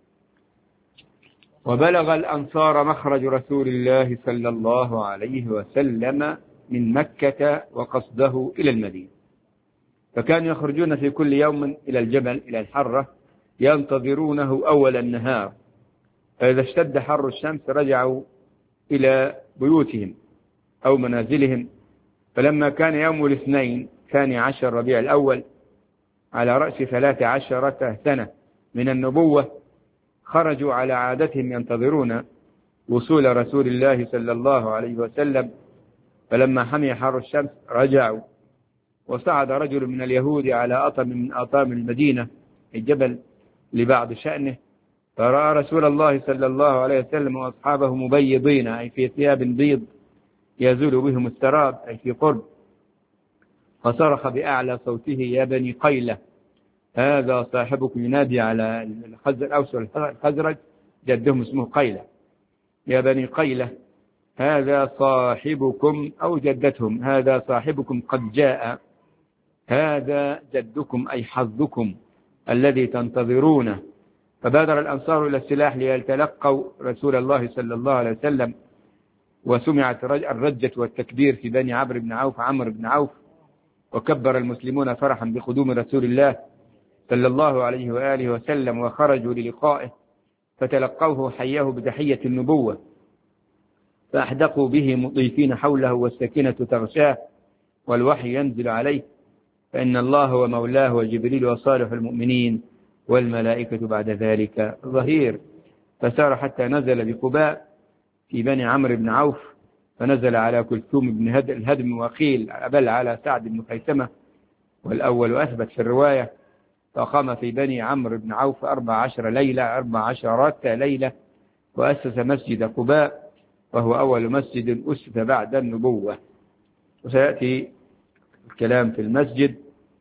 وبلغ الأنصار مخرج رسول الله صلى الله عليه وسلم من مكة وقصده إلى المدينة، فكانوا يخرجون في كل يوم إلى الجبل إلى الحرة ينتظرونه أول النهار، فإذا اشتد حر الشمس رجعوا إلى بيوتهم أو منازلهم. فلما كان يوم الاثنين 12 ربيع الأول على رأس 13 سنة من النبوة خرجوا على عادتهم ينتظرون وصول رسول الله صلى الله عليه وسلم. فلما حمي حر الشمس رجعوا، وصعد رجل من اليهود على أطم من أطام المدينة الجبل لبعض شأنه، فرأى رسول الله صلى الله عليه وسلم وأصحابه مبيضين أي في ثياب بيض يزول بهم السراب أي في قرب، فصرخ بأعلى صوته يا بني قيلة هذا صاحبكم، ينادي على الأوس والخزرج جدهم اسمه قيلة، يا بني قيلة هذا صاحبكم أو جدتهم هذا صاحبكم قد جاء، هذا جدكم أي حظكم الذي تنتظرونه. فبادر الأنصار إلى السلاح ليتلقوا رسول الله صلى الله عليه وسلم، وسمعت الرجة والتكبير في بني عمرو بن عوف، وكبر المسلمون فرحا بقدوم رسول الله صلى الله عليه وآله وسلم، وخرجوا للقائه فتلقوه حياه بتحية النبوة، فأحدقوا به مطيفين حوله والسكينة تغشاه والوحي ينزل عليه، فإن الله هو مولاه وجبريل وصالح المؤمنين والملائكة بعد ذلك ظهير. فسار حتى نزل بقباء في بني عمرو بن عوف، فنزل على كلثوم بن الهدم وقيل بل على سعد بن خيثمة، والأول أثبت في الرواية. فقام في بني عمرو بن عوف 14 ليلة وأسس مسجد قباء، وهو أول مسجد أسس بعد النبوة. وسيأتي الكلام في المسجد.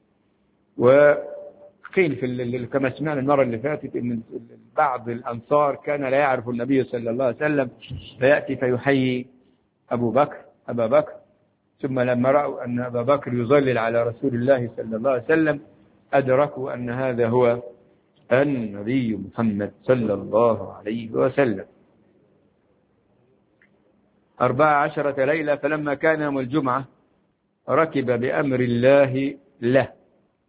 وقيل كما سمعنا المرة اللي فاتت أن بعض الأنصار كان لا يعرف النبي صلى الله عليه وسلم، فيأتي فيحيي أبا بكر، ثم لما رأوا أن أبا بكر يظلل على رسول الله صلى الله عليه وسلم أدركوا أن هذا هو النبي محمد صلى الله عليه وسلم. 14 ليلة. فلما كان يوم الجمعة ركب بأمر الله له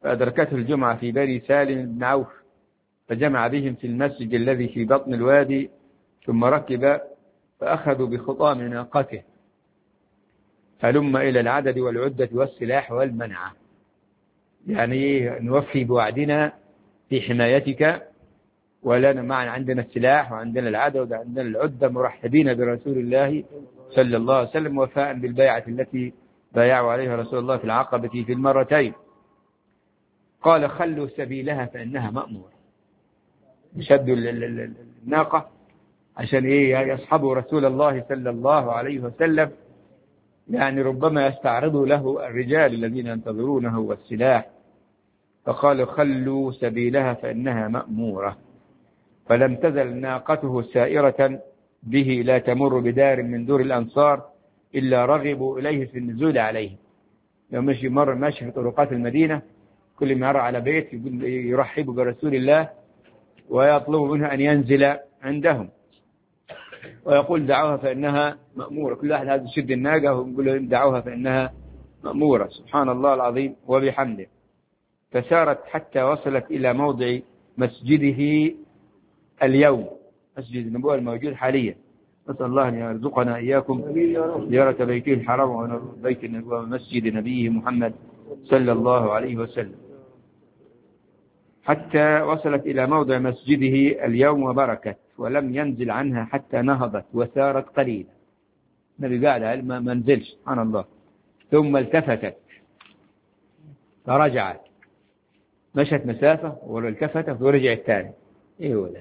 فأدركته الجمعة في بني سالم بن عوف، فجمع بهم في المسجد الذي في بطن الوادي، ثم ركب فأخذوا بخطام ناقته، هلم إلى العدد والعدة والسلاح والمنعة، يعني نوفي بوعدنا في حمايتك، ولنا معنا عندنا السلاح وعندنا العدد وعندنا العدة، مرحبين برسول الله صلى الله عليه وسلم، وفاء بالبيعة التي بايعوا عليها رسول الله في العقبة في المرتين. قال خلوا سبيلها فإنها مأمورة. شدوا الناقة عشان يصحبوا رسول الله صلى الله عليه وسلم، يعني ربما يستعرضوا له الرجال الذين ينتظرونه والسلاح. فقالوا خلوا سبيلها فإنها مأمورة. فلم تزل ناقته سائرة به لا تمر بدار من دور الأنصار إلا رغبوا إليه في النزول عليه. لو مشي مر ماشي في طرقات المدينة، كل ما يرى على بيت يرحب برسول الله ويطلب منه أن ينزل عندهم، ويقول دعوها فإنها مأمورة. كل واحد هذا يشد الناقة ويقول له دعوها فإنها مأمورة. سبحان الله العظيم وبحمده. فسارت حتى وصلت إلى موضع مسجده اليوم، مسجد النبوة الموجود حاليا. نسأل الله أن يرزقنا إياكم زيارة بيته الحرام وبيت النبوة ومسجد نبيه محمد صلى الله عليه وسلم، حتى وصلت إلى موضع مسجده اليوم وبركت، ولم ينزل عنها حتى نهضت وسارت قليلا. النبي قاعد ما نزلش، سبحان الله. ثم التفتت فرجعت، مشت مسافة والتفتت ورجعت ثاني. إيه ولا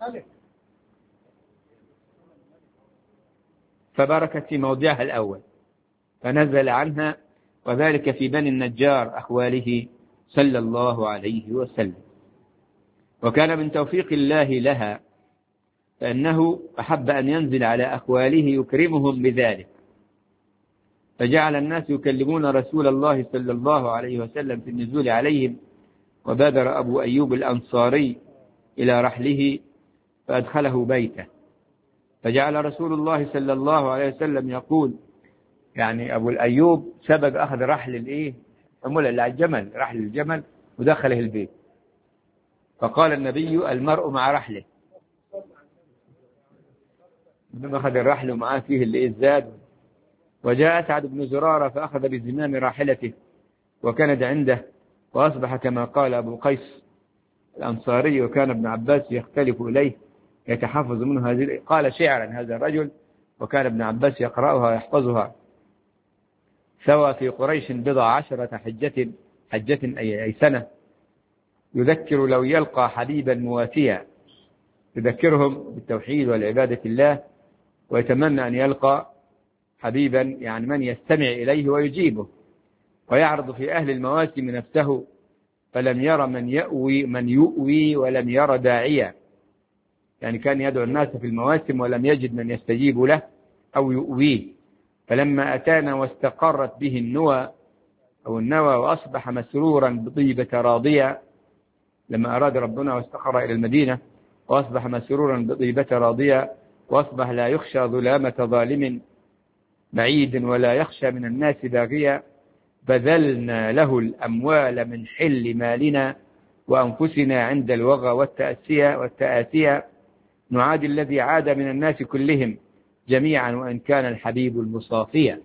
فبركت في موضعها الأول فنزل عنها، وذلك في بني النجار أخواله صلى الله عليه وسلم. وكان من توفيق الله لها فإنه أحب أن ينزل على أخواله يكرمهم بذلك، فجعل الناس يكلمون رسول الله صلى الله عليه وسلم في النزول عليهم. وبادر أبو أيوب الأنصاري إلى رحله فأدخله بيته، فجعل رسول الله صلى الله عليه وسلم يقول، يعني أبو الأيوب سبق أخذ رحل حمولة الجمل، رحل الجمل ودخله البيت، فقال النبي المرء مع رحله، أخذ الرحل ومعاه فيه الزاد. وجاء أسعد بن زرارة فأخذ بزمام راحلته وكانت عنده، وأصبح كما قال أبو قيس الأنصاري، وكان ابن عباس يختلف إليه يتحفظ منه هذه، قال شعرا هذا الرجل، وكان ابن عباس يقرأها ويحفظها. سوى في قريش 10 حجة أي سنة، يذكر لو يلقى حبيبا مواسيا، يذكرهم بالتوحيد والعبادة الله، ويتمنى أن يلقى حبيبا يعني من يستمع إليه ويجيبه، ويعرض في أهل المواسم نفسه، فلم ير من يؤوي ولم ير داعيا، يعني كان يدعو الناس في المواسم ولم يجد من يستجيب له أو يؤويه. فلما أتانا واستقرت به النوى وأصبح مسرورا بطيبة راضية، لما أراد ربنا واستقر إلى المدينة وأصبح مسرورا بطيبة راضية، وأصبح لا يخشى ظلامة ظالم بعيد ولا يخشى من الناس باغيا، بذلنا له الأموال من حل مالنا وأنفسنا عند الوغى والتآسية، نعادي الذي عاد من الناس كلهم جميعا وإن كان الحبيب المصافيا.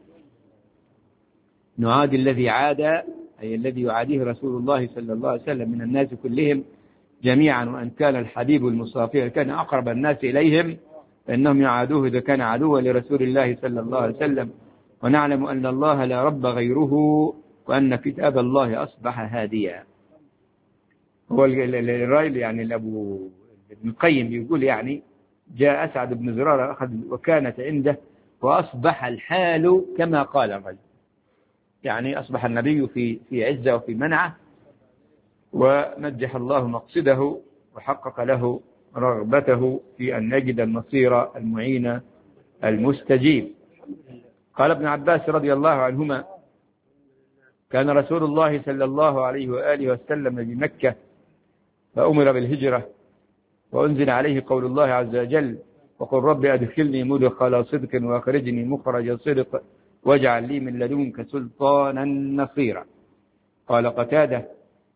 نعادي الذي عاد أي الذي يعاديه رسول الله صلى الله عليه وسلم من الناس كلهم جميعا وأن كان الحبيب المصافيا، كان أقرب الناس إليهم فإنهم يعادوه إذا كان عدوا لرسول الله صلى الله عليه وسلم. ونعلم أن الله لا رب غيره وأن كتاب الله أصبح هاديا. هو الرأي يعني أبو ابن القيم يقول، يعني جاء أسعد بن زرارة أخذ وكانت عنده، وأصبح الحال كما قال الرجل، يعني أصبح النبي في عزة وفي منعة، ونجح الله مقصده وحقق له رغبته في أن نجد النصير المعين المستجيب. قال ابن عباس رضي الله عنهما: كان رسول الله صلى الله عليه وآله وسلم بمكة فأمر بالهجرة، وأنزل عليه قول الله عز وجل: وقل رب أدخلني مدخل صدق وأخرجني مخرج صدق واجعل لي من لدنك سلطانا نصيرا. قال قتادة: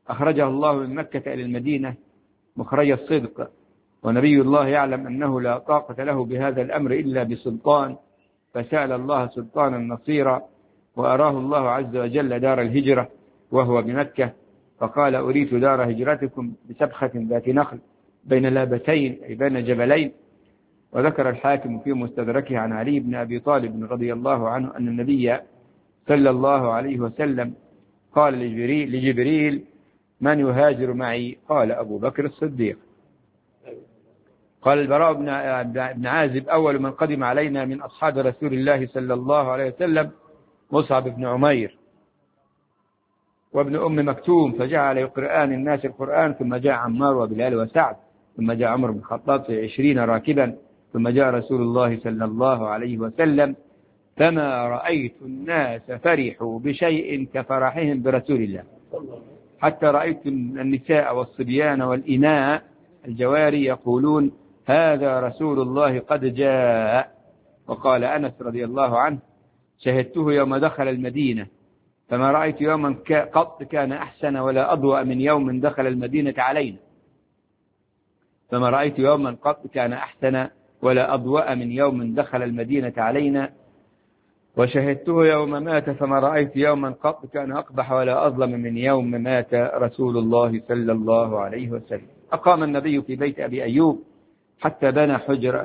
أخرجه الله من مكة إلى المدينة مخرج الصدق، ونبي الله يعلم أنه لا طاقة له بهذا الأمر إلا بسلطان، فسأل الله سلطانا نصيرا، وأراه الله عز وجل دار الهجرة وهو بمكة، فقال أريت دار هجرتكم بسبخة ذات نخل بين لابتين أي بين جبلين. وذكر الحاكم في مستدركه عن علي بن أبي طالب رضي الله عنه أن النبي صلى الله عليه وسلم قال لجبريل من يهاجر معي؟ قال أبو بكر الصديق. قال البراء بن عازب أول من قدم علينا من أصحاب رسول الله صلى الله عليه وسلم مصعب بن عمير وابن أم مكتوم، فجعل يقرآن الناس القرآن، ثم جاء عمار وبلال وسعد، ثم جاء عمر بن الخطاب في 20 راكبا، ثم جاء رسول الله صلى الله عليه وسلم، فما رأيت الناس فرحوا بشيء كفرحهم برسول الله، حتى رأيت النساء والصبيان والإناء الجواري يقولون هذا رسول الله قد جاء. وقال أنس رضي الله عنه شهدته يوم دخل المدينة، فما رأيت يوما قط كان أحسن ولا أضوأ من يوم دخل المدينة علينا، فما رأيت يوما قط كان أحسن ولا أضوأ من يوم دخل المدينة علينا، وشهدته يوم مات، فما رأيت يوما قط كان أقبح ولا أظلم من يوم مات رسول الله صلى الله عليه وسلم. أقام النبي في بيت أبي أيوب حتى بنى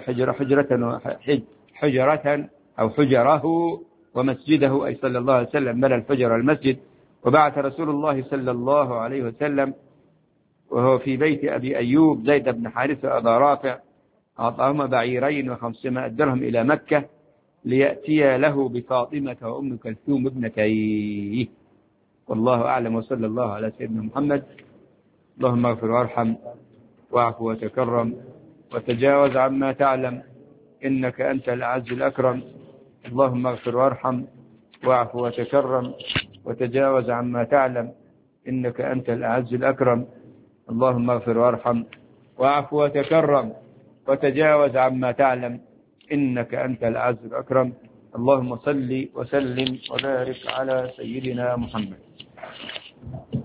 حجرة أو حجره ومسجده، أي صلى الله عليه وسلم بنى الحجر المسجد. وبعث رسول الله صلى الله عليه وسلم وهو في بيت أبي أيوب زيد بن حارثة أبا رافع، أعطاهما بعيرين و500 درهم إلى مكة ليأتي له بفاطمة وأم كلثوم ابنتيه. والله أعلم، وصلى الله على سيدنا محمد. اللهم اغفر وارحم واعف وتكرم وتجاوز عما تعلم إنك أنت الأعز الأكرم. اللهم اغفر وارحم واعف وتكرم وتجاوز عما تعلم إنك أنت الأعز الأكرم. اللهم اغفر وارحم واعف وتكرم وتجاوز عما تعلم إنك أنت الأعز الأكرم. اللهم صل وسلم وبارك على سيدنا محمد.